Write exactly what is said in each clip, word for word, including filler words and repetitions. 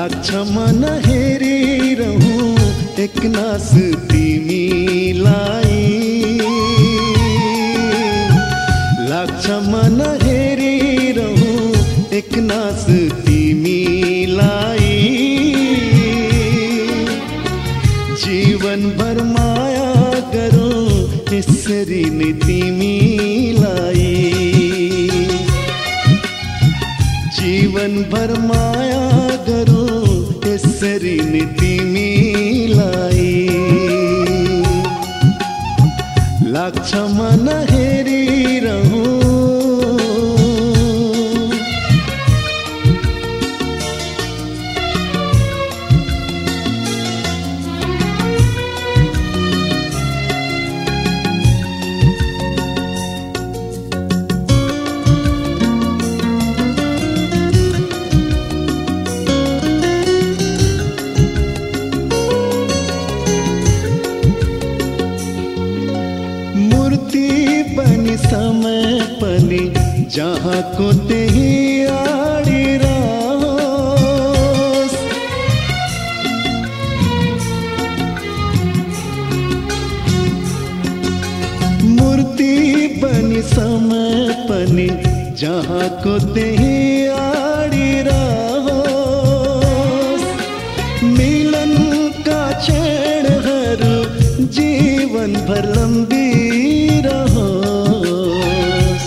लाग्छ मन हेरिरहूँ एकनास तिमीलाई, लाग्छ मन हेरिरहूँ एकनास तिमीलाई। जीवनभर माया गरौँ यसरी नै तिमीलाई, जीवनभर माया गरौँ यसरी नै तिमीलाई। लाग्छ मन हेरिरहूँ समय पनि जहाँको त्यही आडिरहोस्, मूर्ति बनी समय पनि जहाँको त्यही आडिरहोस्। मिलनका क्षणहरू जीवनभर लम्बिरहोस्।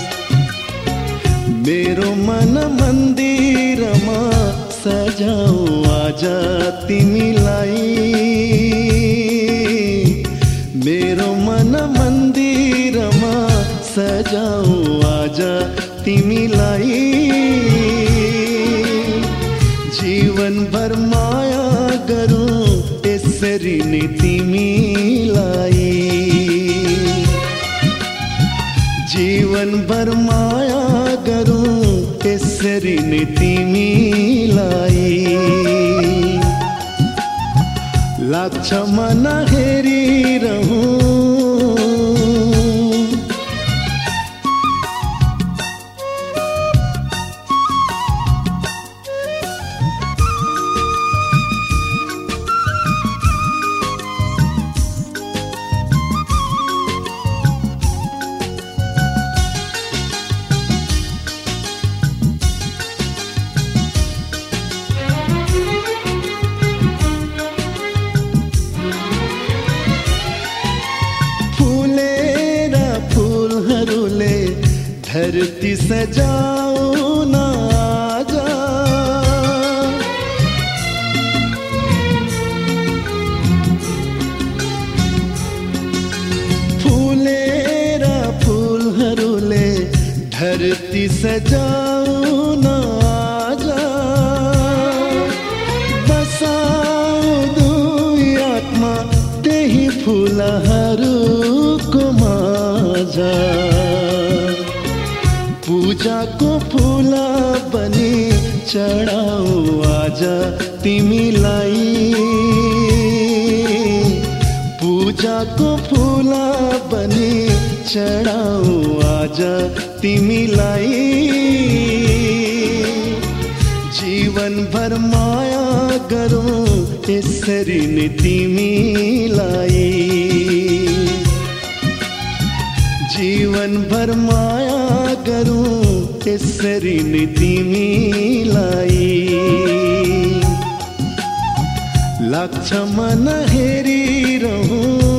मेरो मन मन्दिरमा सजाऊ आज तिमीलाई, मेरो मन मन्दिरमा सजाऊ आज तिमीलाई। जीवनभर माया गरौँ यसरी नै तिमीलाई, जीवनभर माया गरौँ यसरी नै तिमीलाई। लाग्छ मन हेरिरहूँ धरती सजाऊ न आजा, फुलेर फुलहरूले धरती सजाऊ न आजा। बसाऊ दुई आत्मा त्यही फुलहरूको माझ, पूजाको फूल बनी चढाऊ आज तिमीलाई, पूजाको फूल बनी चढाऊ आज तिमीलाई। जीवनभर माया गरौँ यसरी नै तिमीलाई, जीवनभर माया गरौँ यसरी नै तिमीलाई। लाग्छ मन हेरिरहूँ